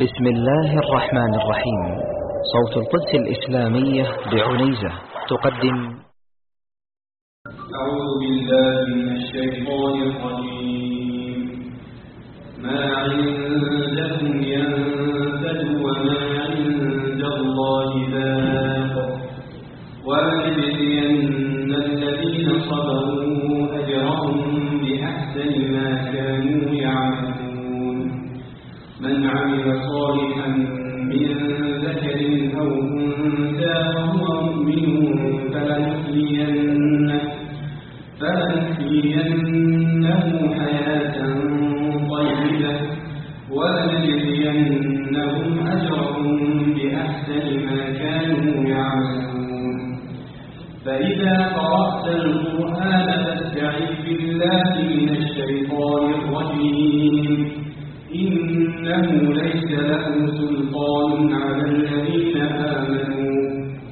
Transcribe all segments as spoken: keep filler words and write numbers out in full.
بسم الله الرحمن الرحيم. صوت القدس الإسلامية بعنيزة تقدم. أعوذ بالله من الشيطان الرجيم. ما عندكم ينفد وما عند الله باق ولنجزين الذين صبروا أجرهم بأحسن ما كانوا يعملون. من عمل صالحا من ذكر أو أنثى وهو مؤمن فلنحيينه فلنحيينه حياة طيبة ولنجزينهم أجرهم بأحسن ما كانوا يعملون. فإذا قرأت القرآن فاستعذ بالله من الشيطان الرجيم. إنه ليس له سلطان على الذين آمنوا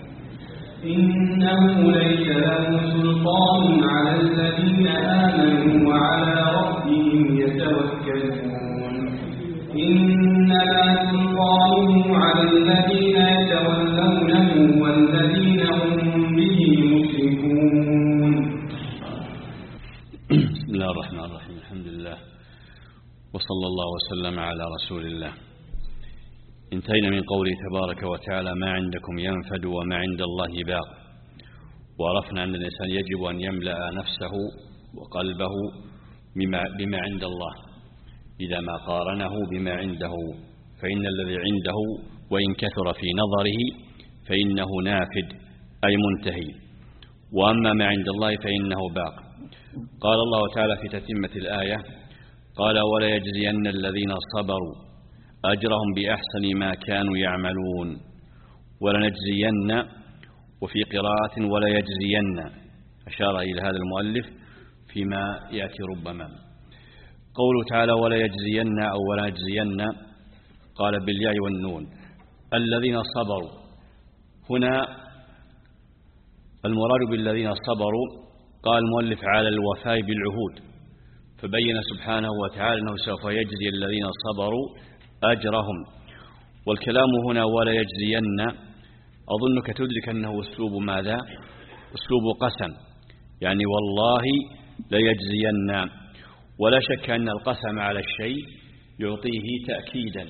إنه ليس له سلطان على الذين آمنوا وعلى ربهم يتوكلون. إنما سلطانه على الذين يتولونه والذين هم به مشركون. بسم الله الرحمن الرحيم. الحمد لله وصلى الله وسلم على رسول الله. انتهينا من قوله تبارك وتعالى: ما عندكم ينفد وما عند الله باق. وعرفنا أن الإنسان يجب أن يملأ نفسه وقلبه بما, بما عند الله إذا ما قارنه بما عنده، فإن الذي عنده وإن كثر في نظره فإنه نافد أي منتهي، وأما ما عند الله فإنه باق. قال الله تعالى في تتمة الآية: قال: ولا يجزين الذين صبروا أجرهم بأحسن ما كانوا يعملون. ولنجزين، وفي قراءة ولا يجزين، أشار إلى هذا المؤلف فيما يأتي ربما. قوله تعالى ولا يجزين أو ولا يجزين قال بالياء والنون الذين صبروا. هنا المراد بالذين صبروا قال المؤلف على الوفاء بالعهود، فبين سبحانه وتعالى أنه سوف يجزي الذين صبروا أجرهم. والكلام هنا ولا يجزين أظنك تدرك أنه أسلوب ماذا؟ أسلوب قسم، يعني والله ليجزين. ولا شك أن القسم على الشيء يعطيه تأكيدا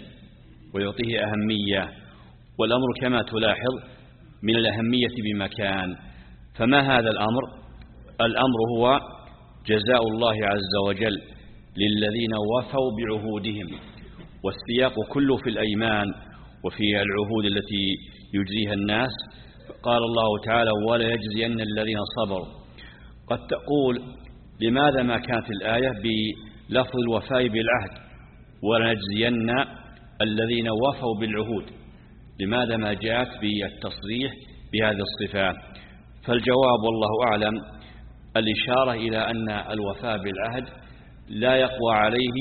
ويعطيه أهمية، والأمر كما تلاحظ من الأهمية بمكان. فما هذا الأمر؟ الأمر هو جزاء الله عز وجل للذين وفوا بعهودهم، والسياق كله في الأيمان وفي العهود التي يجزيها الناس. قال الله تعالى ولا يجزين الذين صبروا. قد تقول لماذا ما كانت الآية بلفظ الوفاء بالعهد ولا يجزين الذين وفوا بالعهود؟ لماذا ما جاءت بالتصريح بهذه الصفات؟ فالجواب والله أعلم الإشارة إلى أن الوفاء بالعهد لا يقوى عليه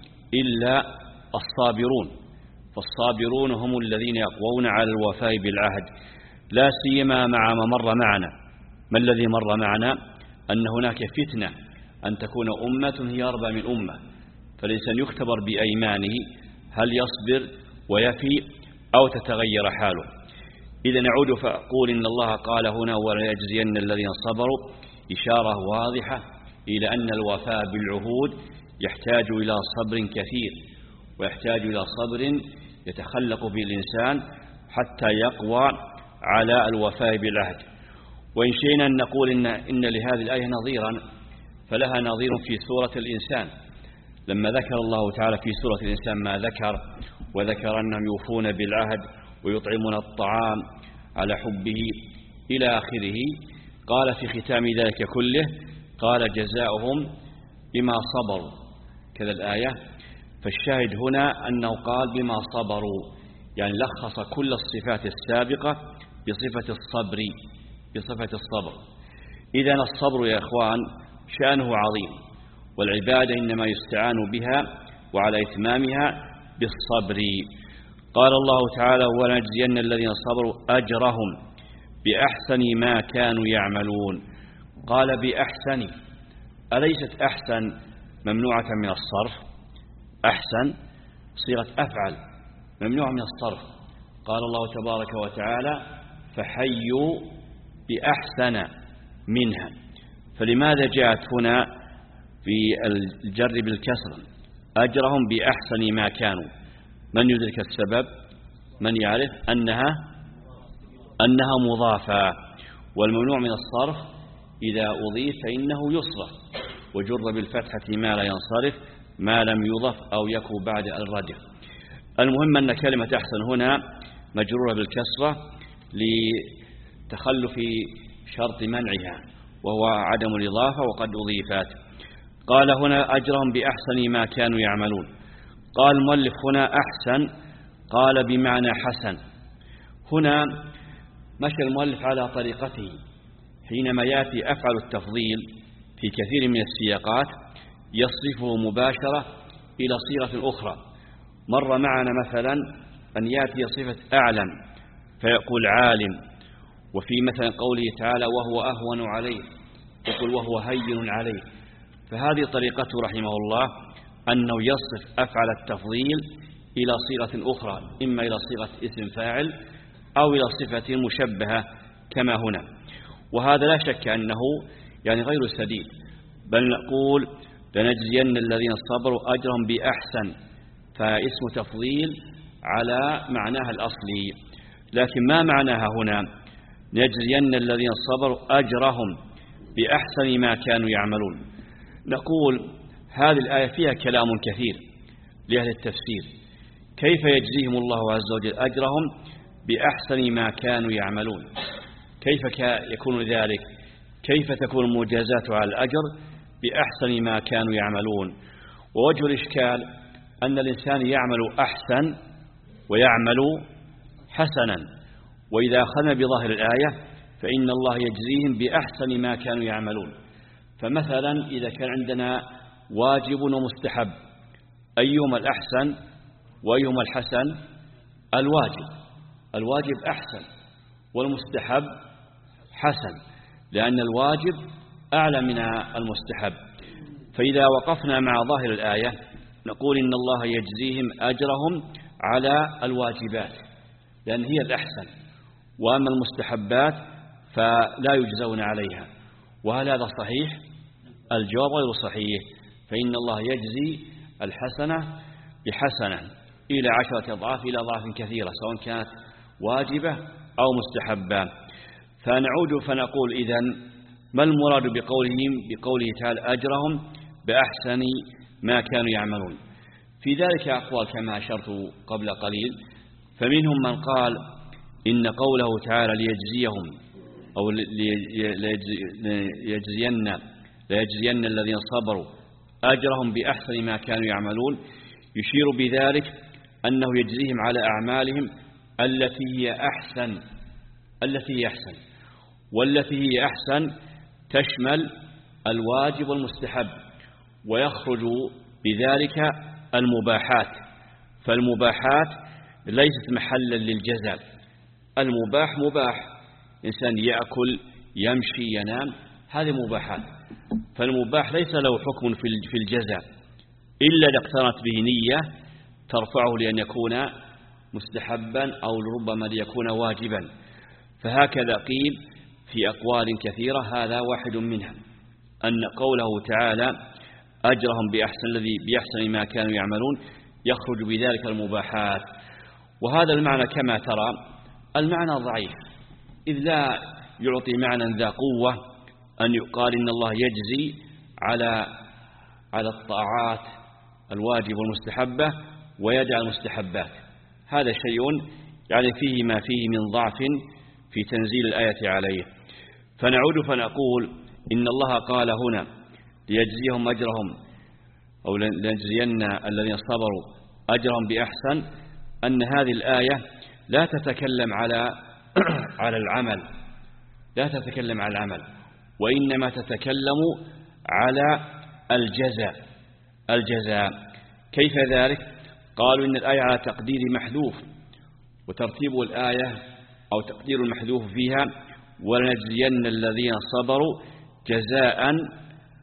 إلا الصابرون، فالصابرون هم الذين يقوون على الوفاء بالعهد، لا سيما مع ما مر معنا. ما الذي مر معنا؟ أن هناك فتنة أن تكون أمة هي أربى من أمة، فالإنسان يختبر بأيمانه هل يصبر ويفي أو تتغير حاله. إذا نعود فأقول إن الله قال هنا ولا يجزين الذين صبروا إشارة واضحة إلى أن الوفاء بالعهود يحتاج إلى صبر كثير، ويحتاج إلى صبر يتخلق به الإنسان حتى يقوى على الوفاء بالعهد. وإن شئنا أن نقول إن, إن لهذه الآية نظيرا، فلها نظير في سورة الإنسان لما ذكر الله تعالى في سورة الإنسان ما ذكر، وذكر أنهم يوفون بالعهد ويطعمون الطعام على حبه إلى آخره. قال في ختام ذلك كله قال جزاؤهم بما صبروا، كذا الآية. فالشاهد هنا أنه قال بما صبروا، يعني لخص كل الصفات السابقة بصفة الصبر، بصفة الصبر. إذن الصبر يا إخوان شأنه عظيم، والعبادة إنما يستعان بها وعلى إتمامها بالصبر. قال الله تعالى ولنجزين الذين صبروا أجرهم بأحسن ما كانوا يعملون. قال بأحسن، أليست أحسن ممنوعة من الصرف؟ أحسن صيغة أفعل، ممنوع من الصرف. قال الله تبارك وتعالى فحيوا بأحسن منها. فلماذا جاءت هنا في الجر بالكسر أجرهم بأحسن ما كانوا؟ من يدرك السبب؟ من يعرف أنها أنها مضافة، والممنوع من الصرف إذا أضيف فإنه يصرف، وجر بالفتحة ما لا ينصرف ما لم يضف أو يكون بعد الردف. المهم أن كلمة أحسن هنا مجرورة بالكسرة لتخلف شرط منعها وهو عدم الإضافة وقد أضيفت. قال هنا أجرهم بأحسن ما كانوا يعملون. قال المؤلف هنا أحسن قال بمعنى حسن. هنا مشى المؤلف على طريقته حينما يأتي أفعل التفضيل في كثير من السياقات يصرفه مباشرة إلى صيغة أخرى. مر معنا مثلا أن يأتي صفة أعلم فيقول عالم، وفي مثلا قوله تعالى وهو أهون عليه يقول وهو هين عليه. فهذه طريقته رحمه الله أنه يصف أفعل التفضيل إلى صيغة أخرى، إما إلى صيغة اسم فاعل أو إلى صفة مشبهة كما هنا، وهذا لا شك أنه يعني غير سديد، بل نقول لنجزين الذين صبروا أجرهم بأحسن، فاسم تفضيل على معناها الأصلي. لكن ما معناها هنا نجزين الذين صبروا أجرهم بأحسن ما كانوا يعملون؟ نقول هذه الآية فيها كلام كثير لأهل التفسير، كيف يجزيهم الله عز وجل أجرهم بأحسن ما كانوا يعملون؟ كيف يكون ذلك؟ كيف تكون المجازات على الأجر بأحسن ما كانوا يعملون؟ ووجه الإشكال أن الإنسان يعمل أحسن ويعمل حسنا، وإذا أخذنا بظاهر الآية فإن الله يجزيهم بأحسن ما كانوا يعملون. فمثلا إذا كان عندنا واجب ومستحب أيهما الأحسن وأيهما الحسن؟ الواجب. الواجب أحسن والمستحب حسن، لأن الواجب أعلى من المستحب. فإذا وقفنا مع ظاهر الآية نقول إن الله يجزيهم أجرهم على الواجبات لأن هي الأحسن، وأما المستحبات فلا يجزون عليها. وهل هذا صحيح؟ الجواب غير صحيح، فإن الله يجزي الحسنة بحسنة إلى عشرة أضعاف إلى أضعاف كثيرة سواء كانت واجبة أو مستحبة. فنعود فنقول إذن ما المراد بقولهم بقوله تعالى أجرهم بأحسن ما كانوا يعملون؟ في ذلك أقوال كما أشرت قبل قليل، فمنهم من قال إن قوله تعالى ليجزيهم أو ليجزين ليجزين الذين صبروا أجرهم بأحسن ما كانوا يعملون يشير بذلك أنه يجزيهم على أعمالهم التي هي أحسن التي هي أحسن والتي هي أحسن تشمل الواجب والمستحب، ويخرج بذلك المباحات. فالمباحات ليست محلا للجزاء. المباح مباح، إنسان يأكل يمشي ينام، هذه مباحات. فالمباح ليس له حكم في الجزاء إلا إذا اقترنت به نية ترفعه لأن يكون مستحبا أو ربما ليكون واجبا. فهكذا قيل في أقوال كثيرة، هذا واحد منها، أن قوله تعالى أجرهم بأحسن الذي بأحسن ما كانوا يعملون يخرج بذلك المباحات. وهذا المعنى كما ترى المعنى ضعيف، إذ لا يعطي معنى ذا قوة أن يقال إن الله يجزي على على الطاعات الواجب والمستحبة ويدع المستحبات. هذا شيء يعني فيه ما فيه من ضعف في تنزيل الآية عليه. فنعود فنقول إن الله قال هنا ليجزيهم أجرهم أو لنجزين الذين صبروا أجرهم بأحسن، أن هذه الآية لا تتكلم على على العمل لا تتكلم على العمل وإنما تتكلم على الجزاء الجزاء كيف ذلك؟ قالوا إن الآية على تقدير محذوف، وترتيب الآية أو تقدير المحذوف فيها ولنجزين الذين صبروا جزاء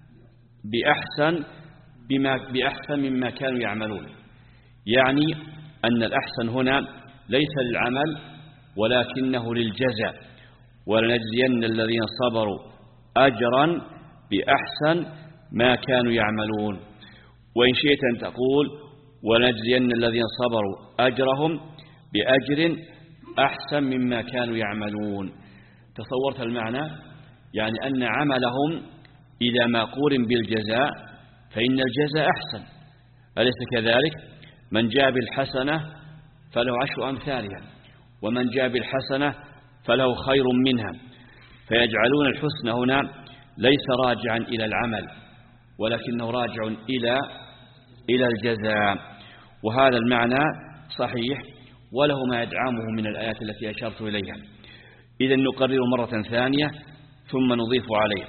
بأحسن بما بأحسن مما كانوا يعملون. يعني أن الأحسن هنا ليس للعمل ولكنه للجزاء، ولنجزين الذين صبروا أجرا بأحسن ما كانوا يعملون. وإن شئت أن تقول ولنجزين الذين صبروا أجرهم بأجر أحسن مما كانوا يعملون. تصورت المعنى؟ يعني أن عملهم إذا ما قورن بالجزاء فإن الجزاء أحسن، أليس كذلك؟ من جاء بالحسنة فله عشر أمثالها، ومن جاء بالحسنة فله خير منها. فيجعلون الحسن هنا ليس راجعا إلى العمل ولكنه راجع إلى إلى الجزاء، وهذا المعنى صحيح وله ما يدعمه من الآيات التي أشرت إليها. إذن نقرر مرة ثانية ثم نضيف عليه: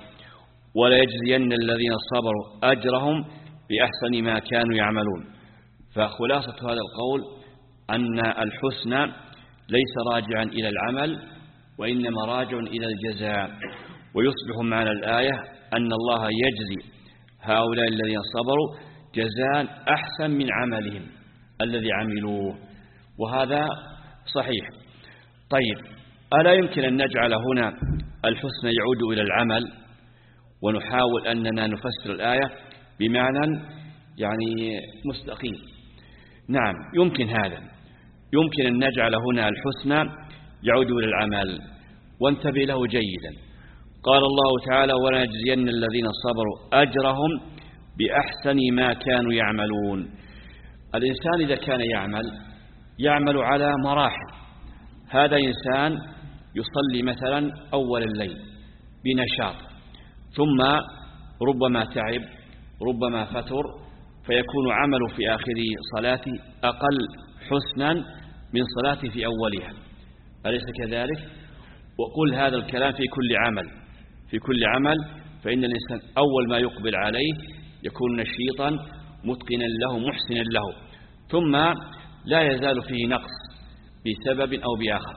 وليجزين الذين صبروا أجرهم بأحسن ما كانوا يعملون. فخلاصة هذا القول أن الحسن ليس راجعا إلى العمل وإنما راجع إلى الجزاء. ويصبح معنى الآية أن الله يجزي هؤلاء الذين صبروا جزاء أحسن من عملهم الذي عملوه، وهذا صحيح. طيب، ألا يمكن أن نجعل هنا الحسن يعود إلى العمل ونحاول أننا نفسر الآية بمعنى يعني مستقيم؟ نعم، يمكن هذا، يمكن أن نجعل هنا الحسن يعود إلى العمل. وانتبه له جيدا. قال الله تعالى: ولنجزين الذين صبروا أجرهم بأحسن ما كانوا يعملون. الإنسان إذا كان يعمل يعمل على مراحل. هذا إنسان يصلي مثلا أول الليل بنشاط، ثم ربما تعب، ربما فتر، فيكون عمله في آخر صلاته أقل حسنا من صلاته في أولها، أليس كذلك؟ وقل هذا الكلام في كل عمل، في كل عمل فإن الإنسان أول ما يقبل عليه يكون نشيطا متقنا له محسنا له، ثم لا يزال فيه نقص بسبب أو بآخر.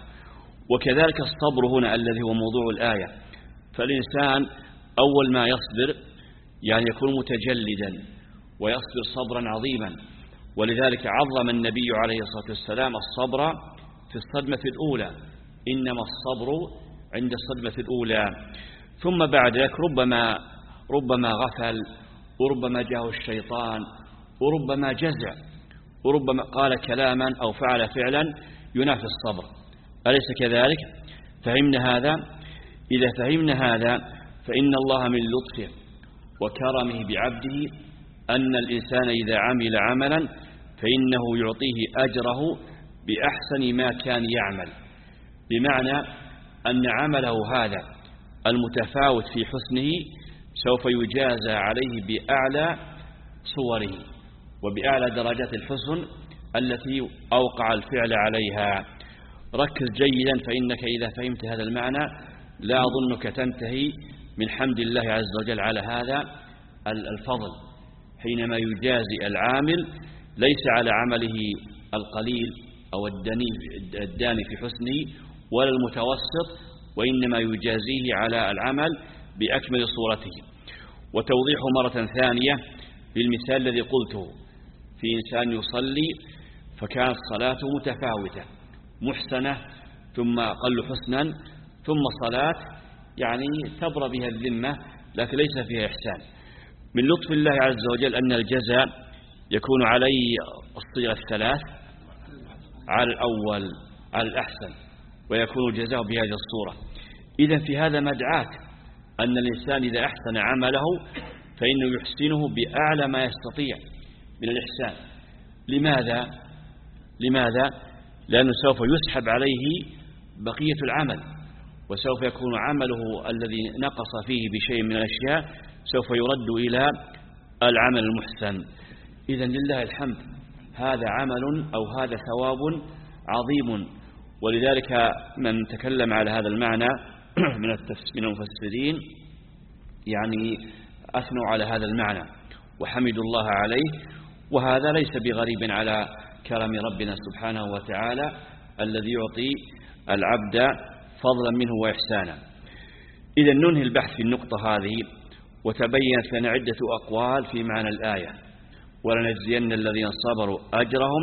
وكذلك الصبر هنا الذي هو موضوع الآية، فالإنسان أول ما يصبر يعني يكون متجلدا ويصبر صبرا عظيما، ولذلك عظم النبي عليه الصلاة والسلام الصبر في الصدمة الأولى، إنما الصبر عند الصدمة الأولى. ثم بعد ذلك ربما ربما غفل، وربما جاءه الشيطان، وربما جزع، وربما قال كلاما أو فعل فعلا ينافي الصبر، أليس كذلك؟ فهمنا هذا؟ إذا فهمنا هذا فإن الله من لطفه وكرمه بعبده أن الإنسان إذا عمل عملا فإنه يعطيه أجره بأحسن ما كان يعمل، بمعنى أن عمله هذا المتفاوت في حسنه سوف يجازى عليه بأعلى صوره وبأعلى درجات الحسن التي أوقع الفعل عليها. ركز جيدا، فإنك إذا فهمت هذا المعنى لا أظنك تنتهي من حمد الله عز وجل على هذا الفضل، حينما يجازي العامل ليس على عمله القليل أو الداني في حسنه ولا المتوسط، وإنما يجازيه على العمل بأكمل صورته. وتوضيح مرة ثانية بالمثال الذي قلته في إنسان يصلي فكانت صلاته متفاوتة محسنة ثم أقل حسنا، ثم صلاة يعني تبرى بها الذمة لكن ليس فيها إحسان. من لطف الله عز وجل أن الجزاء يكون عليه الصيغة الثلاث، على الأول على الأحسن، ويكون الجزاء بهذه الصورة. إذن في هذا مدعاة أن الإنسان إذا أحسن عمله فإنه يحسنه بأعلى ما يستطيع من الإحسان. لماذا؟ لماذا؟ لأنه سوف يسحب عليه بقية العمل، وسوف يكون عمله الذي نقص فيه بشيء من الأشياء سوف يرد إلى العمل المحسن. إذن لله الحمد، هذا عمل أو هذا ثواب عظيم. ولذلك من تكلم على هذا المعنى من من المفسرين يعني أثنوا على هذا المعنى وحمدوا الله عليه، وهذا ليس بغريب على كرم ربنا سبحانه وتعالى الذي يعطي العبد فضلا منه وإحسانا. إذا ننهي البحث في النقطة هذه، وتبينت لنا عدة أقوال في معنى الآية: ولنجزين الذين صبروا أجرهم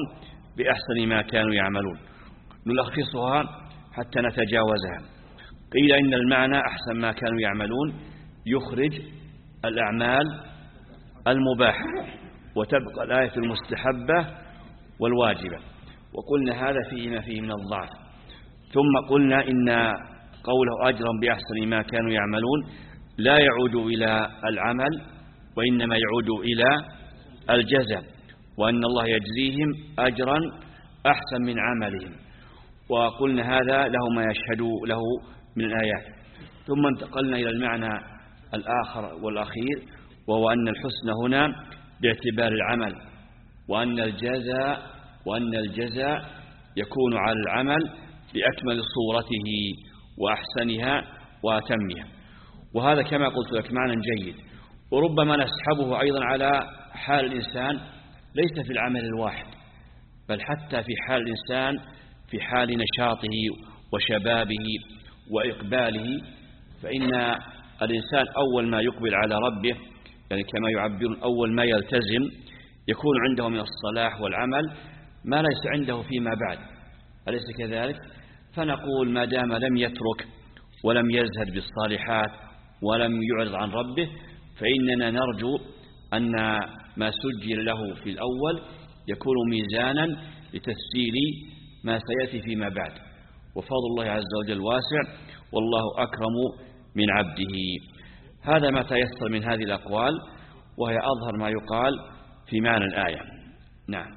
بأحسن ما كانوا يعملون. نلخصها حتى نتجاوزها. قيل إن المعنى أحسن ما كانوا يعملون يخرج الأعمال المباحة وتبقى الآية المستحبة والواجبة، وقلنا هذا فيه ما فيه من الضعف. ثم قلنا إن قوله أجرا بأحسن ما كانوا يعملون لا يعود إلى العمل وإنما يعود إلى الجزاء، وأن الله يجزيهم أجرا أحسن من عملهم، وقلنا هذا له ما يشهد له من الآيات. ثم انتقلنا إلى المعنى الآخر والأخير، وهو أن الحسن هنا باعتبار العمل، وأن الجزاء وأن الجزاء يكون على العمل بأكمل صورته وأحسنها وأتمها. وهذا كما قلت لك معنى جيد، وربما نسحبه أيضا على حال الإنسان ليس في العمل الواحد، بل حتى في حال الإنسان في حال نشاطه وشبابه وإقباله، فإن الإنسان أول ما يقبل على ربه، يعني كما يعبرون أول ما يلتزم، يكون عنده من الصلاح والعمل ما ليس عنده فيما بعد، أليس كذلك؟ فنقول ما دام لم يترك ولم يزهد بالصالحات ولم يعرض عن ربه، فإننا نرجو أن ما سجل له في الأول يكون ميزانا لتسجيل ما سيأتي فيما بعد. وفضل الله عز وجل واسع، والله أكرم من عبده. هذا ما تيسر من هذه الأقوال، وهي أظهر ما يقال في معنى الآية. نعم.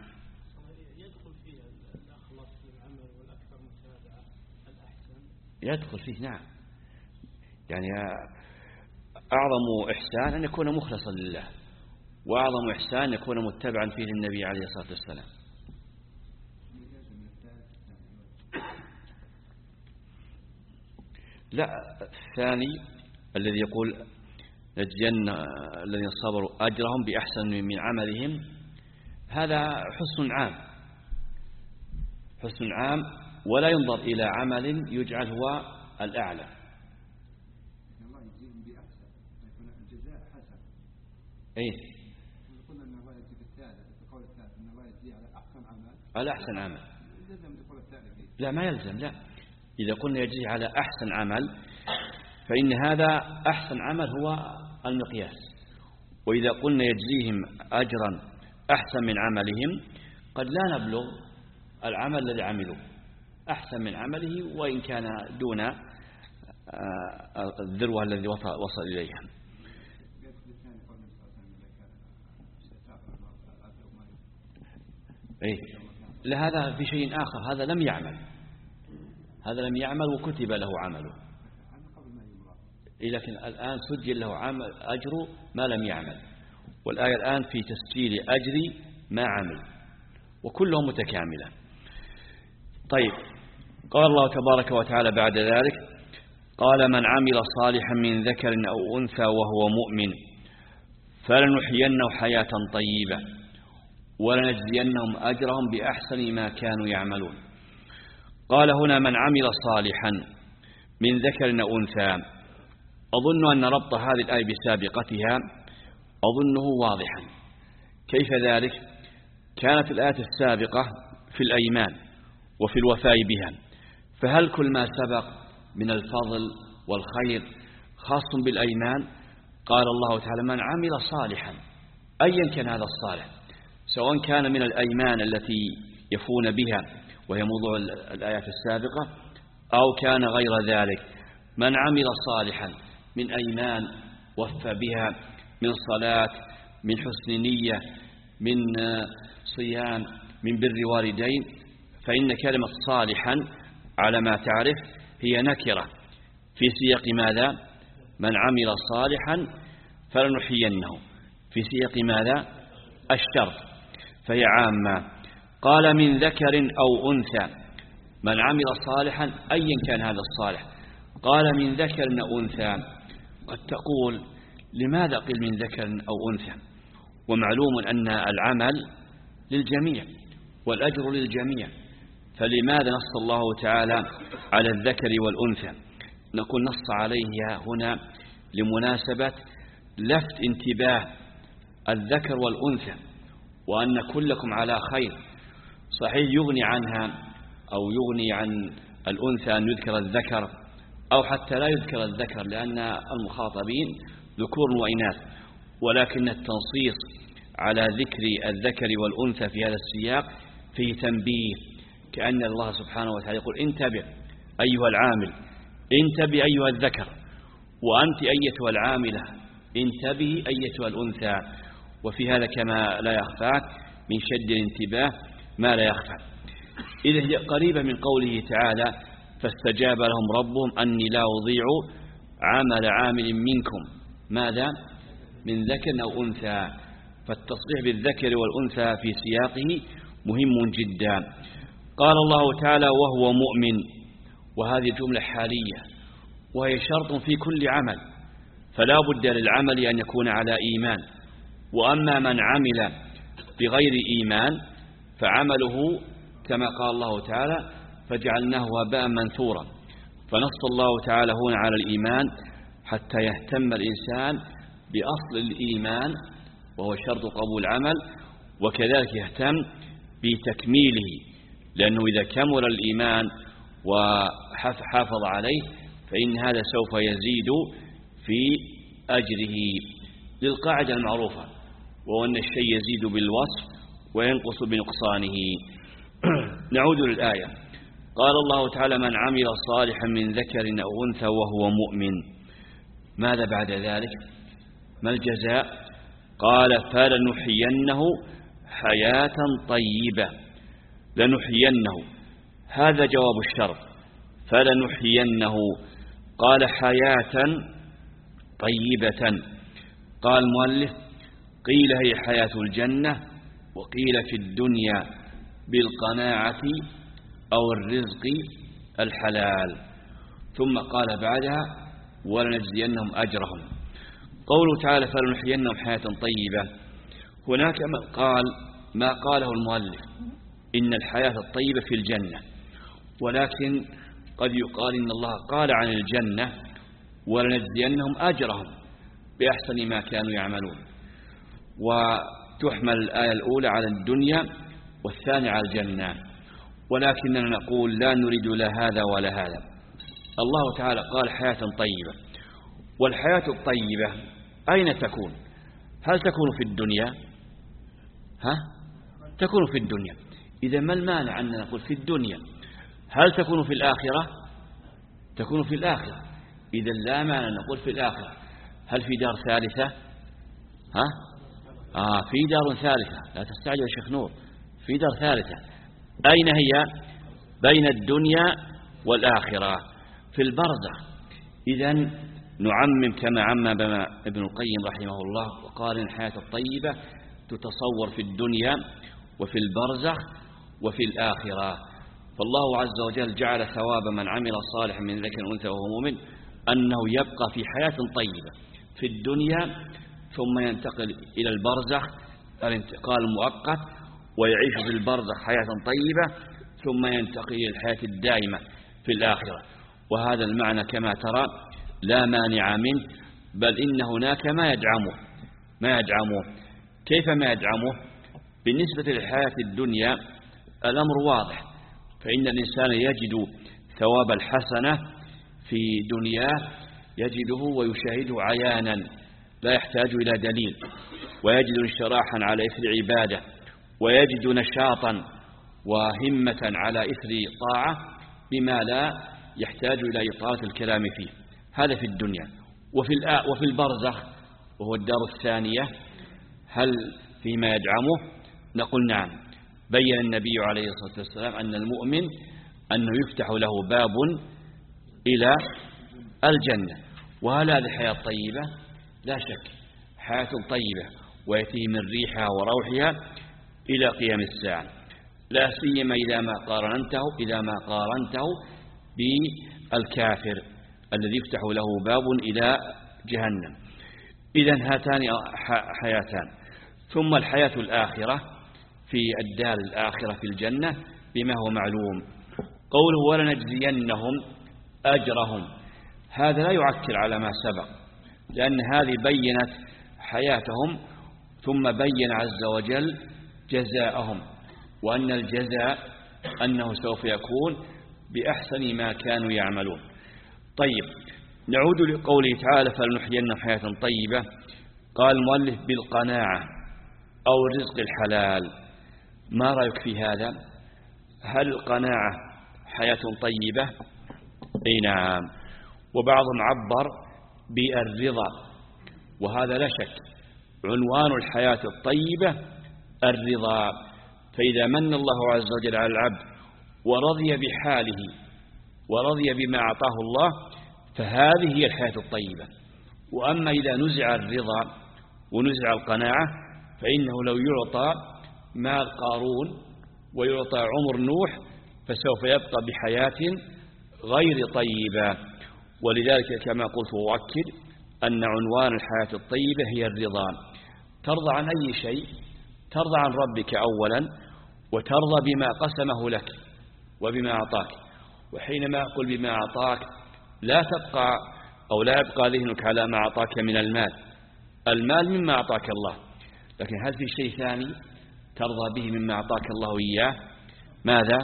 يدخل فيه نعم، يعني أعظم إحسان أن يكون مخلصا لله، وأعظم إحسان أن يكون متبعا فيه للنبي عليه الصلاة والسلام. لا، الثاني الذي يقول نجزين الذين صبروا أجرهم بأحسن من عملهم، هذا حسن عام، حسن عام، ولا ينظر إلى عمل يجعل هو الأعلى. الله يجزيهم بأحسن، يكون الجزاء حسن. إيه؟ قلنا أن الله يجزي بالثالث، في القول الثالث أن الله يجزي على أحسن عمل. على أحسن عمل. يلزم القول الثالث. لا، ما يلزم، لا. إذا قلنا يجزي على أحسن عمل فإن هذا أحسن عمل هو المقياس، وإذا قلنا يجزيهم أجرا أحسن من عملهم قد لا نبلغ العمل الذي عملوه أحسن من عمله، وإن كان دون الذروة الذي وصل إليها. إيه؟ لهذا في شيء آخر، هذا لم يعمل، هذا لم يعمل وكتب له عمله، لكن الآن سجل له عمل أجر ما لم يعمل، والآية الآن في تسجيل أجر ما عمل، وكلهم متكاملة. طيب، قال الله تبارك وتعالى بعد ذلك: قال من عمل صالحا من ذكر أو أنثى وهو مؤمن فلنحيينه حياة طيبة ولنجزينهم أجرهم بأحسن ما كانوا يعملون. قال هنا من عمل صالحا من ذكر أو أنثى، أظن أن ربط هذه الآية بسابقتها أظنه واضحا. كيف ذلك؟ كانت الآية السابقة في الأيمان وفي الوفاء بها، فهل كل ما سبق من الفضل والخير خاص بالأيمان؟ قال الله تعالى من عمل صالحا، أيا كان هذا الصالح، سواء كان من الأيمان التي يفون بها وهي موضوع الآيات السابقة، أو كان غير ذلك. من عمل صالحا من أيمان وفى بها، من صلاة، من حسن نية، من صيام، من بر والدين، فإن كلمة صالحا على ما تعرف هي نكرة في سياق ماذا؟ من عمل صالحا فلنحيينه، في سياق ماذا؟ الشرط، فهي عامة. قال من ذكر أو أنثى، من عمل صالحا أيا كان هذا الصالح. قال من ذكر أو أنثى، قد تقول لماذا قيل من ذكر أو أنثى؟ ومعلوم أن العمل للجميع والأجر للجميع، فلماذا نص الله تعالى على الذكر والأنثى؟ نقول نص عليه هنا لمناسبة لفت انتباه الذكر والأنثى، وأن كلكم على خير، صحيح يغني عنها أو يغني عن الأنثى أن يذكر الذكر أو حتى لا يذكر الذكر، لأن المخاطبين ذكور وإناث، ولكن التنصيص على ذكر الذكر والأنثى في هذا السياق فيه تنبيه، كأن الله سبحانه وتعالى يقول انتبه أيها العامل، انتبه أيها الذكر، وأنت أيتها العاملة انتبه أيتها الأنثى. وفي هذا كما لا يخفاك من شد الانتباه ما لا يخفى. إذا هي قريبة من قوله تعالى فاستجاب لهم ربهم أني لا أضيع عمل عامل منكم ماذا من ذكر أو أنثى. فالتصريح بالذكر والأنثى في سياقه مهم جدا. قال الله تعالى وهو مؤمن، وهذه جملة حالية وهي شرط في كل عمل، فلا بد للعمل أن يكون على إيمان. وأما من عمل بغير إيمان فعمله كما قال الله تعالى فجعلناه هباء منثورا. فنص الله تعالى هنا على الإيمان حتى يهتم الإنسان بأصل الإيمان وهو شرط قبول العمل، وكذلك يهتم بتكميله، لأنه إذا كمل الإيمان وحافظ عليه فإن هذا سوف يزيد في أجره، للقاعدة المعروفة وهو أن الشيء يزيد بالوصف وينقص بنقصانه. نعود للآية. قال الله تعالى من عمل صالحا من ذكر أو أنثى وهو مؤمن. ماذا بعد ذلك؟ ما الجزاء؟ قال فلنحيينه حياة طيبة. لنحيينه هذا جواب الشرط، فلنحيينه قال حياة طيبة. قال المؤلف قيل هي حياة الجنة، وقيل في الدنيا بالقناعة أو الرزق الحلال. ثم قال بعدها ولنجزينهم أجرهم. قوله تعالى فلنحيينهم حياة طيبة، هناك قال ما قاله المؤلف إن الحياة الطيبة في الجنة، ولكن قد يقال إن الله قال عن الجنة ولنجزينهم أجرهم بأحسن ما كانوا يعملون، وتحمل الآية الأولى على الدنيا والثانية على الجنة، ولكننا نقول لا نريد لا هذا ولا هذا. الله تعالى قال حياة طيبة، والحياة الطيبة أين تكون؟ هل تكون في الدنيا؟ ها؟ تكون في الدنيا. إذا ما المانع أن نقول في الدنيا؟ هل تكون في الآخرة؟ تكون في الآخرة. إذا لا مانع نقول في الآخرة. هل في دار ثالثة؟ ها؟ آه في دار ثالثة، لا تستعجل يا شيخ نور، في دار ثالثة. أين هي؟ بين الدنيا والآخرة في البرزخ. إذا نعمم كما عمم ابن القيم رحمه الله وقال إن الحياة الطيبة تتصور في الدنيا وفي البرزخ وفي الآخرة. فالله عز وجل جعل ثواب من عمل صالحا من ذكر أنثى وهو مؤمن أنه يبقى في حياة طيبة في الدنيا، ثم ينتقل إلى البرزخ الانتقال المؤقت ويعيش في البرزخ حياة طيبة، ثم ينتقل إلى الحياة الدائمة في الآخرة. وهذا المعنى كما ترى لا مانع منه، بل إن هناك ما يدعمه. ما يدعمه كيف ما يدعمه؟ بالنسبة للحياة الدنيا الأمر واضح، فإن الإنسان يجد ثواب الحسنة في دنياه، يجده ويشاهده عيانا لا يحتاج إلى دليل، ويجد انشراحا على إثر عبادة، ويجد نشاطا وهمة على إثر طاعة بما لا يحتاج إلى إطالة الكلام فيه. هذا في الدنيا. وفي وفي البرزخ وهو الدار الثانية هل فيما يدعمه؟ نقول نعم. بين النبي عليه الصلاة والسلام أن المؤمن أنه يفتح له باب إلى الجنة. وهل هذه الحياة طيبة؟ لا شك حياة طيبة، ويأتيه من ريحها وروحها إلى قيام الساعة، لا سيما إذا ما قارنته إذا ما قارنته بالكافر الذي يفتح له باب إلى جهنم. إذن هاتان حياتان. ثم الحياة الآخرة في الدار الآخرة في الجنة بما هو معلوم. قوله ولنجزينهم أجرهم، هذا لا يعكر على ما سبق، لأن هذه بينت حياتهم ثم بين عز وجل جزاءهم. وأن الجزاء أنه سوف يكون بأحسن ما كانوا يعملون. طيب، نعود لقوله تعالى فلنحيينهم حياة طيبة. قال المؤلف بالقناعة أو الرزق الحلال. ما رأيك في هذا؟ هل القناعة حياة طيبة؟ أي نعم. وبعضهم عبر بالرضا، وهذا لا شك عنوان الحياة الطيبة الرضا. فإذا من الله عز وجل على العبد ورضي بحاله ورضي بما أعطاه الله فهذه هي الحياة الطيبة. وأما إذا نزع الرضا ونزع القناعة فإنه لو يعطى مال قارون ويعطى عمر نوح فسوف يبقى بحياة غير طيبة. ولذلك كما قلت وأؤكد أن عنوان الحياة الطيبة هي الرضا. ترضى عن أي شيء؟ ترضى عن ربك أولا، وترضى بما قسمه لك وبما أعطاك. وحينما أقول بما أعطاك لا تبقى أو لا يبقى ذهنك على ما أعطاك من المال. المال مما أعطاك الله، لكن هل في شيء ثاني ترضى به مما أعطاك الله إياه؟ ماذا؟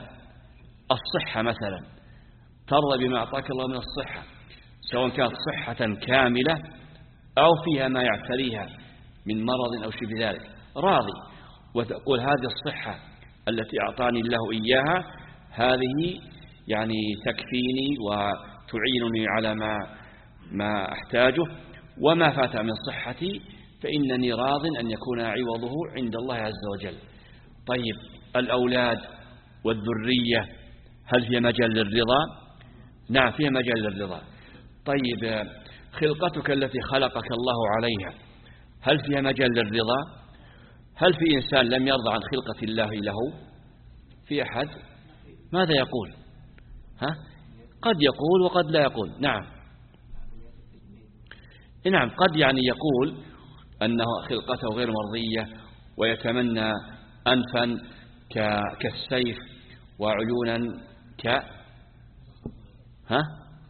الصحة مثلا، ترضى بما أعطاك الله من الصحة، سواء كانت صحة كاملة أو فيها ما يعتريها من مرض أو شبه ذلك، راضي وتقول هذه الصحة التي أعطاني الله إياها هذه يعني تكفيني وتعينني على ما ما أحتاجه، وما فات من صحتي فإنني راض أن يكون عوضه عند الله عز وجل. طيب، الأولاد والذرية هل فيها مجال للرضا؟ نعم، فيها مجال للرضا. طيب، خلقتك التي خلقك الله عليها هل فيها مجال للرضا؟ هل في إنسان لم يرضى عن خلقة الله له؟ في أحد؟ ماذا يقول؟ ها؟ قد يقول وقد لا يقول. نعم نعم قد يعني يقول أنه خلقته غير مرضية ويتمنى أنفا كالسيف وعيونا ك ها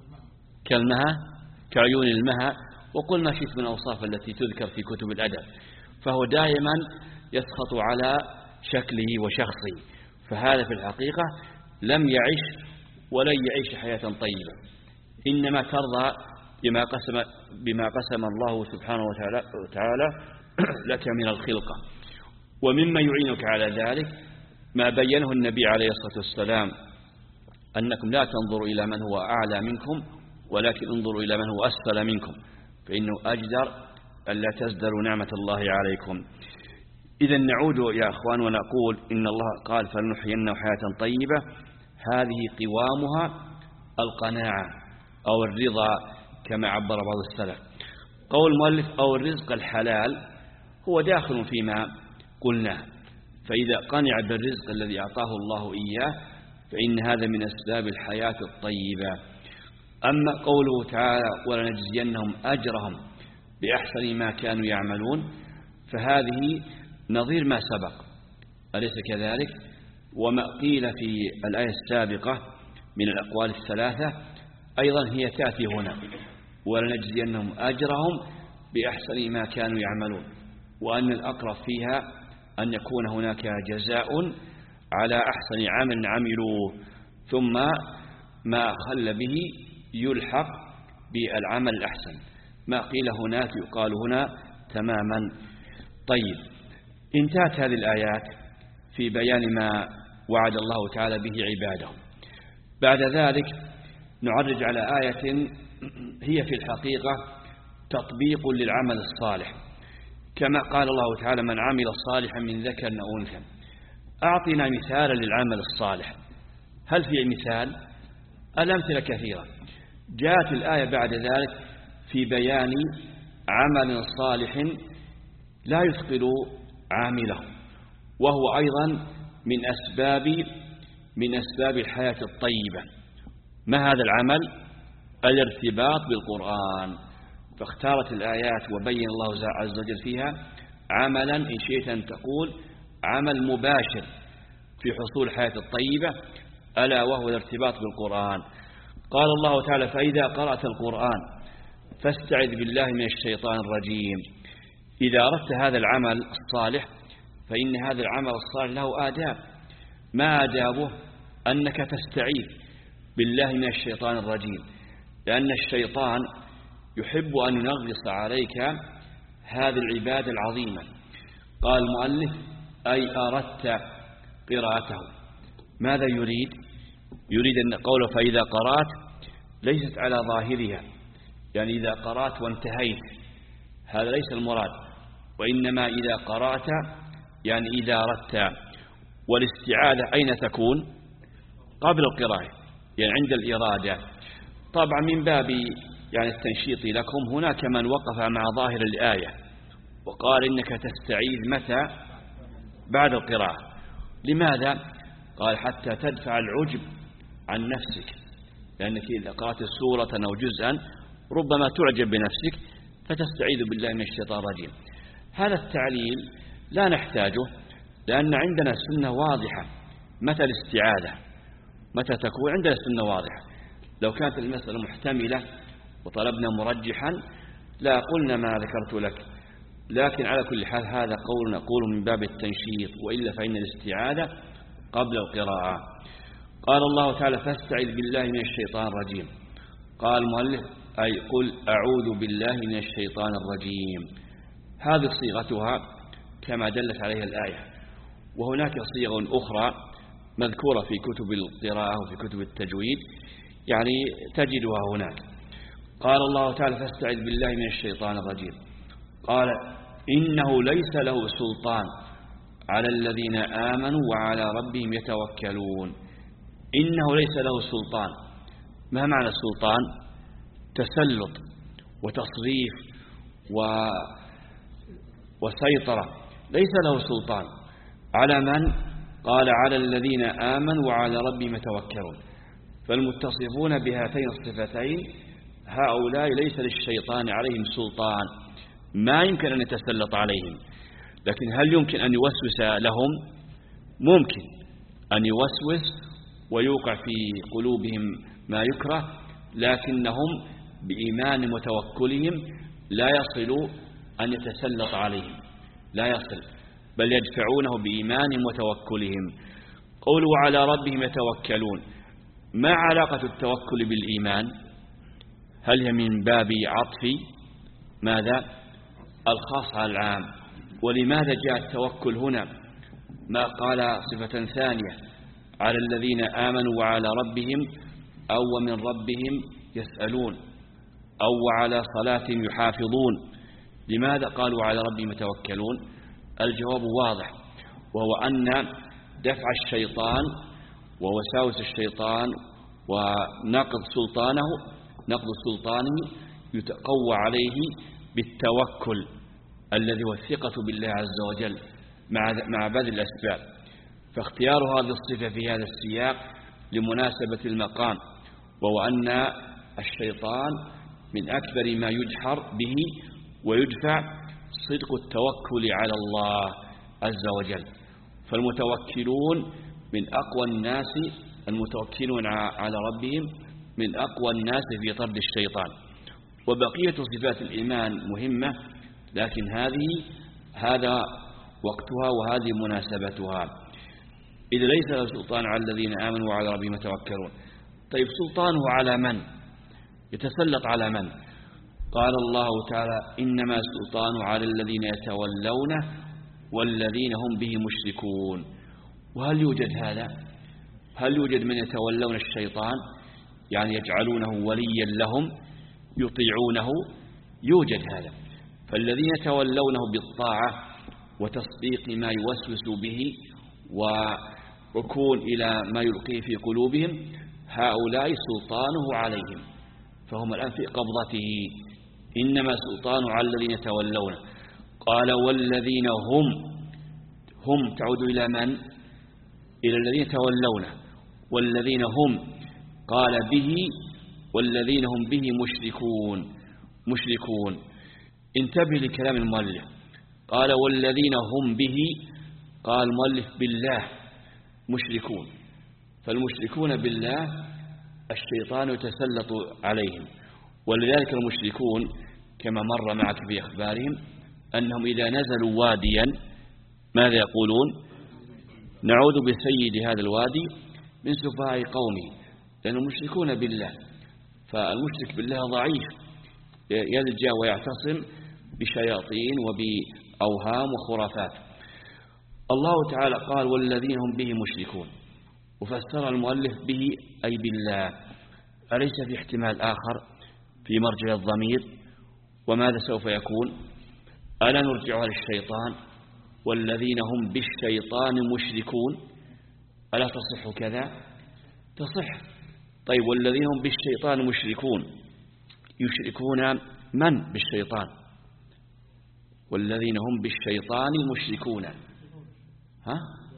كالمها كعيون المها، وقل ما شئت من أوصاف التي تذكر في كتب الأدب. فهو دائما يسخط على شكله وشخصه، فهذا في الحقيقة لم يعش ولن يعيش حياة طيبة، إنما ترضى بما قسم, بما قسم الله سبحانه وتعالى لك من الخلقة. ومما يعينك على ذلك ما بينه النبي عليه الصلاة والسلام أنكم لا تنظروا إلى من هو أعلى منكم ولكن انظروا إلى من هو أسفل منكم فإنه أجدر ألا تزدروا نعمة الله عليكم. إذا نعود يا أخوان ونقول إن الله قال فلنحيينهم حياة طيبة، هذه قوامها القناعة أو الرضا كما عبر بعض السلف. قول المؤلف أو الرزق الحلال هو داخل فيما قلنا، فإذا قنع بالرزق الذي أعطاه الله إياه فإن هذا من أسباب الحياة الطيبة. أما قوله تعالى ولنجزينهم أجرهم بأحسن ما كانوا يعملون فهذه نظير ما سبق، أليس كذلك؟ وما قيل في الآية السابقة من الأقوال الثلاثة أيضا هي تأتي هنا، ولنجزينهم أجرهم بأحسن ما كانوا يعملون، وأن الأقرب فيها أن يكون هناك جزاء على أحسن عمل عملوه، ثم ما خل به يلحق بالعمل الأحسن. ما قيل هناك يقال هنا تماما. طيب، انتهت هذه الآيات في بيان ما وعد الله تعالى به عباده. بعد ذلك نعرج على آية هي في الحقيقة تطبيق للعمل الصالح، كما قال الله تعالى من عمل صالحا من ذكر أو أنثى. أعطنا مثالا للعمل الصالح. هل في مثال؟ الأمثلة كثيرة. جاءت الآية بعد ذلك في بيان عمل صالح لا يثقل عامله، وهو أيضا من أسباب من أسباب الحياة الطيبة. ما هذا العمل؟ الارتباط بالقرآن. فاختارت الآيات وبين الله عز وجل فيها عملا إن شئت أن تقول عمل مباشر في حصول الحياة الطيبة، ألا وهو الارتباط بالقرآن. قال الله تعالى فإذا قرأت القرآن فاستعذ بالله من الشيطان الرجيم. إذا أردت هذا العمل الصالح فإن هذا العمل الصالح له آداب، ما آدابه؟ أنك تستعيذ بالله من الشيطان الرجيم، لأن الشيطان يحب أن ينغص عليك هذه العبادة العظيمة. قال المؤلف: أي أردت قراءته. ماذا يريد؟ يريد أن قوله فإذا قرأت ليست على ظاهرها، يعني إذا قرأت وانتهيت، هذا ليس المراد، وإنما إذا قرأت يعني إذا أردت. والاستعاذة أين تكون؟ قبل القراءة، يعني عند الإرادة. طبعا من باب يعني التنشيط لكم، هناك من وقف مع ظاهر الآية وقال إنك تستعيذ متى؟ بعد القراءة. لماذا؟ قال حتى تدفع العجب عن نفسك، لأنك إذا قرأت سورة أو جزءا ربما تعجب بنفسك فتستعيذ بالله من الشيطان الرجيم. هذا التعليل لا نحتاجه، لأن عندنا السنة واضحة متى الاستعاذة، متى تكون. عندنا السنة واضحة. لو كانت المسألة محتملة وطلبنا مرجحا لا قلنا ما ذكرت لك، لكن على كل حال هذا قول نقول من باب التنشيط، وإلا فإن الاستعاذة قبل القراءة. قال الله تعالى: فاستعذ بالله من الشيطان الرجيم. قال المؤلف: أي قل أعوذ بالله من الشيطان الرجيم. هذه صيغتها كما دلت عليها الآية، وهناك صيغ أخرى مذكورة في كتب القراءة وفي كتب التجويد، يعني تجدها هناك. قال الله تعالى: فاستعذ بالله من الشيطان الرجيم. قال: إنه ليس له سلطان على الذين آمنوا وعلى ربهم يتوكلون. إنه ليس له سلطان. ما معنى السلطان؟ تسلط وتصريف و... وسيطرة. ليس له سلطان على من؟ قال: على الذين آمنوا وعلى ربهم يتوكلون. فالمتصفون بهاتين الصفتين هؤلاء ليس للشيطان عليهم سلطان، ما يمكن أن يتسلط عليهم. لكن هل يمكن أن يوسوس لهم؟ ممكن أن يوسوس ويوقع في قلوبهم ما يكره، لكنهم بإيمان وتوكلهم لا يصلوا أن يتسلط عليهم، لا يصل، بل يدفعونه بإيمان وتوكلهم. قولوا على ربهم يتوكلون. ما علاقة التوكل بالإيمان؟ هل هي من باب عطف ماذا؟ الخاص على العام؟ ولماذا جاء التوكل هنا؟ ما قال صفة ثانية: على الذين آمنوا وعلى ربهم، أو ومن ربهم يسألون، أو وعلى صلاة يحافظون. لماذا قالوا على ربهم يتوكلون؟ الجواب واضح، وهو أن دفع الشيطان ووساوس الشيطان ونقض سلطانه نقض سلطانه يتقوى عليه بالتوكل الذي هو الثقة بالله عز وجل مع مع بذل الأسباب. فاختيار هذه الصفة في هذا السياق لمناسبة المقام، وهو أن الشيطان من أكبر ما يجحر به ويدفع صدق التوكل على الله عز وجل. فالمتوكلون من أقوى الناس، المتوكلون على ربهم من أقوى الناس في طرد الشيطان. وبقية صفات الإيمان مهمة، لكن هذه هذا وقتها وهذه مناسبتها. إذا ليس له سلطان على الذين آمنوا وعلى ربهم يتوكلون. طيب سلطانه على من؟ يتسلط على من؟ قال الله تعالى: إنما سلطانه على الذين يتولونه والذين هم به مشركون. وهل يوجد هذا؟ هل يوجد من يتولون الشيطان يعني يجعلونه وليا لهم يطيعونه؟ يوجد هذا. فالذين يتولونه بالطاعة وتصديق ما يوسوس به وركون إلى ما يلقيه في قلوبهم، هؤلاء سلطانه عليهم، فهم الآن في قبضته. إنما سلطانه على الذين يتولونه. قال: والذين هم هم تعود إلى من؟ إلى الذين يتولونه. والذين هم قال به والذين هم به مشركون مشركون انتبه لكلام المؤلف. قال: والذين هم به، قال المؤلف بالله مشركون. فالمشركون بالله الشيطان يتسلط عليهم، ولذلك المشركون كما مر معك في أخبارهم أنهم إذا نزلوا واديا ماذا يقولون؟ نعوذ بسيد هذا الوادي من سفهاء قومه، لأنهم مشركون بالله، فالمشرك بالله ضعيف يلجأ ويعتصم بشياطين وبأوهام وخرافات. الله تعالى قال والذين هم به مشركون، وفسر المؤلف به أي بالله، أليس في احتمال آخر في مرجع الضمير؟ وماذا سوف يكون؟ ألا نرجع للشيطان والذين هم بالشيطان مشركون؟ ألا تصح كذا؟ تصح. طيب والذين هم بالشيطان مشركون يشركون من بالشيطان؟ والذين هم بالشيطان مشركون، ها؟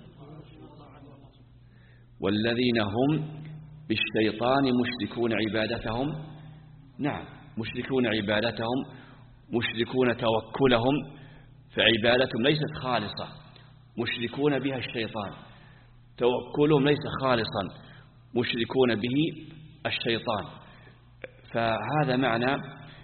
والذين هم بالشيطان مشركون عبادتهم، نعم مشركون عبادتهم، مشركون توكلهم، فعبادتهم ليست خالصة، مشركون بها الشيطان، توكلهم ليس خالصا، مشركون به الشيطان. فهذا معنى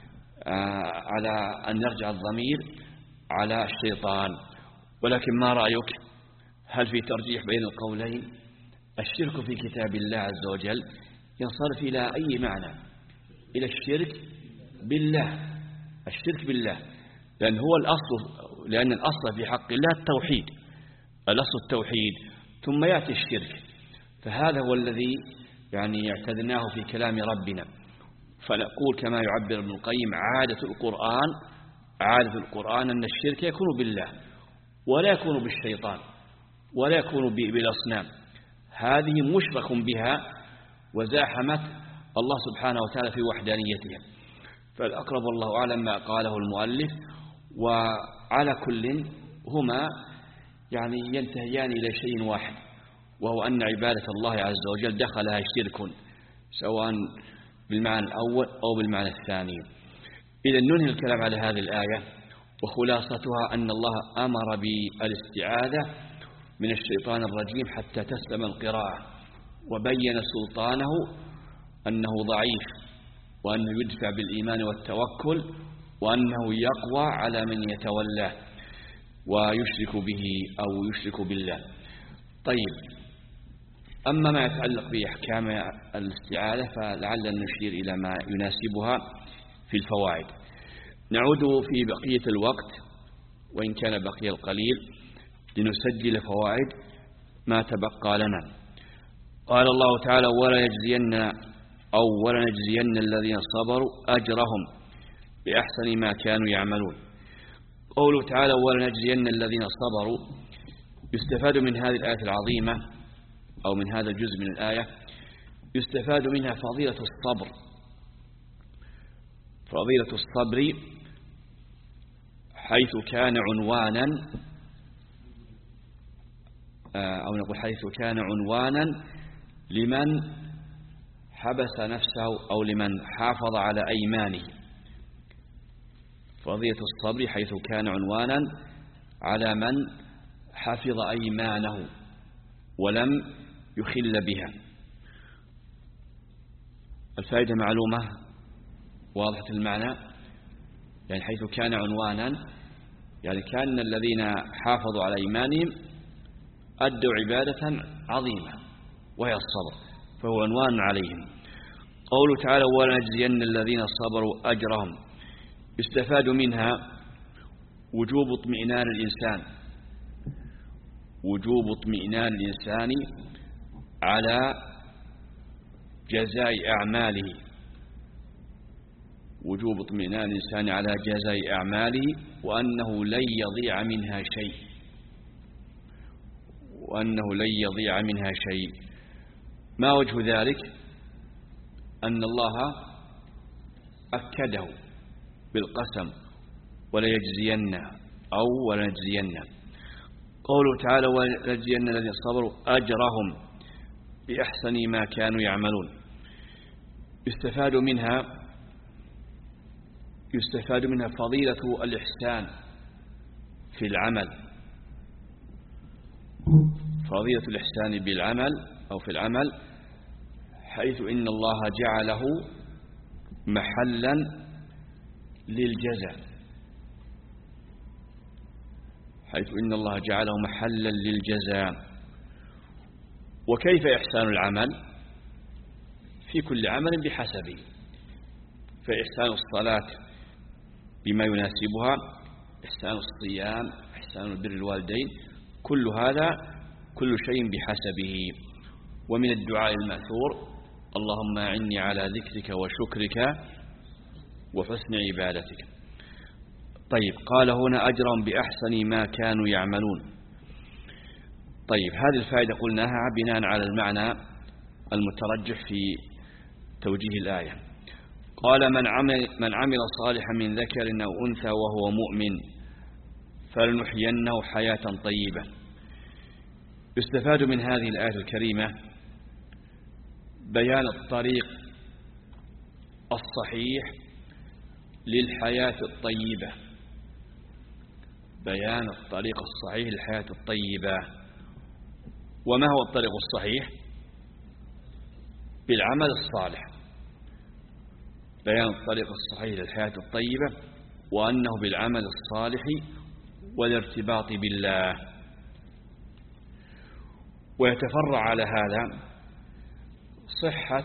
على أن نرجع الضمير على الشيطان. ولكن ما رأيك؟ هل في ترجيح بين القولين؟ الشرك في كتاب الله عز وجل ينصرف إلى أي معنى؟ إلى الشرك بالله، الشرك بالله، لأن هو الأصل، لأن الأصل في حق الله التوحيد، الأصل التوحيد، ثم يأتي الشرك. فهذا هو الذي يعني اعتدناه في كلام ربنا. فنقول كما يعبر ابن القيم عادة القرآن، عادة القرآن أن الشرك يكون بالله ولا يكون بالشيطان ولا يكون بالأصنام، هذه مشرك بها وزاحمت الله سبحانه وتعالى في وحدانيتها. فالأقرب الله أعلم ما قاله المؤلف. وعلى كل هما يعني ينتهيان إلى شيء واحد، وهو أن عبادة الله عز وجل دخلها شرك، سواء بالمعنى الأول أو بالمعنى الثاني. إذا ننهي الكلام على هذه الآية، وخلاصتها أن الله أمر بالاستعاذة من الشيطان الرجيم حتى تسلم القراءة، وبين سلطانه أنه ضعيف، وأنه يدفع بالإيمان والتوكل، وأنه يقوى على من يتولاه ويشرك به أو يشرك بالله. طيب، أما ما يتعلق بأحكام الاستعاذة فلعلنا نشير إلى ما يناسبها في الفوائد. نعود في بقية الوقت وإن كان بقي القليل لنسجل فوائد ما تبقى لنا. قال الله تعالى ولا يجزين أو ولا نجزين الذين صبروا أجرهم بأحسن ما كانوا يعملون. قوله تعالى ولا نجزين الذين صبروا، يستفاد من هذه الآية العظيمة أو من هذا الجزء من الآية يستفاد منها فضيلة الصبر، فضيلة الصبر حيث كان عنوانا أو نقول حيث كان عنوانا لمن حبس نفسه أو لمن حافظ على أيمانه. فضيلة الصبر حيث كان عنوانا على من حفظ أيمانه ولم يخل بها. الفائدة معلومة واضحة المعنى، يعني حيث كان عنوانا يعني كان الذين حافظوا على إيمانهم أدوا عبادة عظيمة وهي الصبر، فهو عنوان عليهم. قوله تعالى ولنجزين الذين صبروا أجرهم، يستفاد منها وجوب اطمئنان الإنسان، وجوب اطمئنان الإنسان على جزاء أعماله، وجوب اطمئنان الإنسان على جزاء أعماله، وأنه لن يضيع منها شيء، وأنه لن يضيع منها شيء. ما وجه ذلك؟ أن الله أكده بالقسم وليجزين أو ولنجزين. قوله تعالى ولنجزين الذين صبروا أجرهم بأحسن ما كانوا يعملون، يستفاد منها يستفاد منها فضيلة الإحسان في العمل، فضيلة الإحسان بالعمل أو في العمل، حيث إن الله جعله محلا للجزاء، حيث إن الله جعله محلا للجزاء. وكيف إحسان العمل؟ في كل عمل بحسبه، فإحسان الصلاة بما يناسبها، إحسان الصيام، إحسان البر الوالدين، كل هذا كل شيء بحسبه. ومن الدعاء المأثور: اللهم أعني على ذكرك وشكرك وحسن عبادتك. طيب، قال هنا أجرهم بأحسن ما كانوا يعملون. طيب، هذه الفائدة قلناها بناء على المعنى المترجح في توجيه الآية. قال: من عمل, من عمل صالحا من ذكر أو أنثى وهو مؤمن فلنحيينه حياة طيبة. يستفاد من هذه الآية الكريمة بيان الطريق الصحيح للحياة الطيبة، بيان الطريق الصحيح للحياة الطيبة. وما هو الطريق الصحيح؟ بالعمل الصالح. بيان الطريق الصحيح للحياة الطيبة وأنه بالعمل الصالح والارتباط بالله. ويتفرع على هذا صحة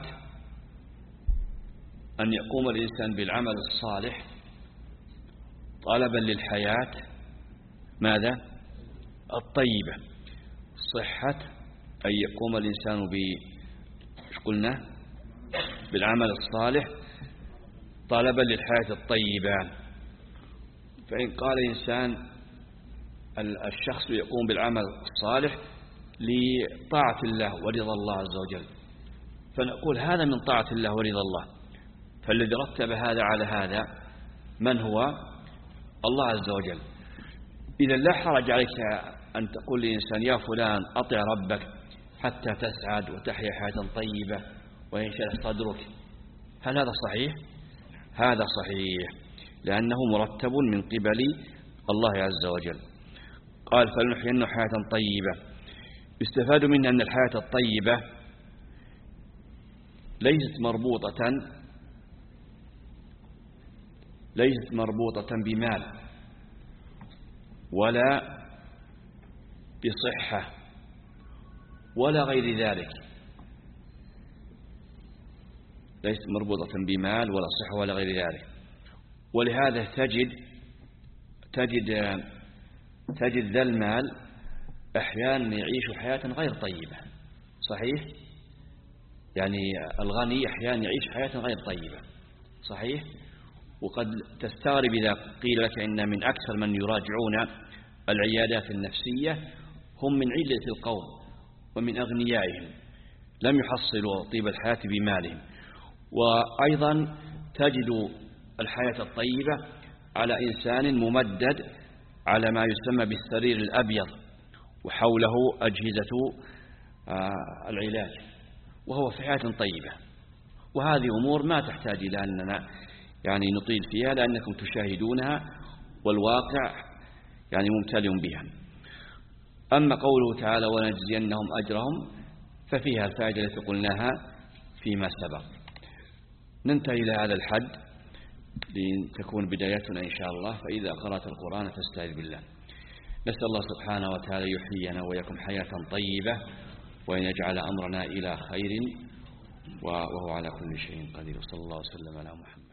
أن يقوم الإنسان بالعمل الصالح طلبا للحياة ماذا؟ الطيبة. صحة أن يقوم الإنسان ب قلنا بالعمل الصالح طلبا للحياة الطيبة. فإن قال إنسان الشخص يقوم بالعمل الصالح لطاعة الله ورضا الله عز وجل، فنقول هذا من طاعة الله ورضا الله، فالذي رتب هذا على هذا من هو؟ الله عز وجل. إذا لا حرج عليك أن تقول لإنسان: يا فلان أطع ربك حتى تسعد وتحيا حياة طيبة وينشرح صدرك. هل هذا صحيح؟ هذا صحيح، لأنه مرتب من قبل الله عز وجل. قال: فلنحيينه حياة طيبة. يستفاد منها أن الحياة الطيبة ليست مربوطة ليست مربوطة بمال ولا بصحة ولا غير ذلك، ليست مربوطة بمال ولا صحة ولا غير ذلك. ولهذا تجد تجد تجد ذا المال أحيانا يعيش حياة غير طيبة. صحيح؟ يعني الغني أحيانا يعيش حياة غير طيبة. صحيح؟ وقد تستغرب إذا قيل لك إن من أكثر من يراجعون العيادات النفسية هم من علة القوم ومن أغنيائهم، لم يحصلوا طيب الحياة بمالهم. وأيضا تجد الحياة الطيبة على إنسان ممدد على ما يسمى بالسرير الأبيض وحوله أجهزة العلاج، وهو في حياة طيبة. وهذه أمور ما تحتاج إلى أننا يعني نطيل فيها، لأنكم تشاهدونها والواقع يعني ممتلئ بها. أما قوله تعالى: ونجزينهم أجرهم، ففيها الفائدة التي قلناها فيما سبق. ننتهي إلى هذا الحد لتكون بدايتنا إن شاء الله. فإذا قرأت القرآن فاستعذ بالله. نسأل الله سبحانه وتعالى يحيينا ويكم حياة طيبة، وأن يجعل أمرنا إلى خير، وهو على كل شيء قدير. صلى الله وسلم على محمد.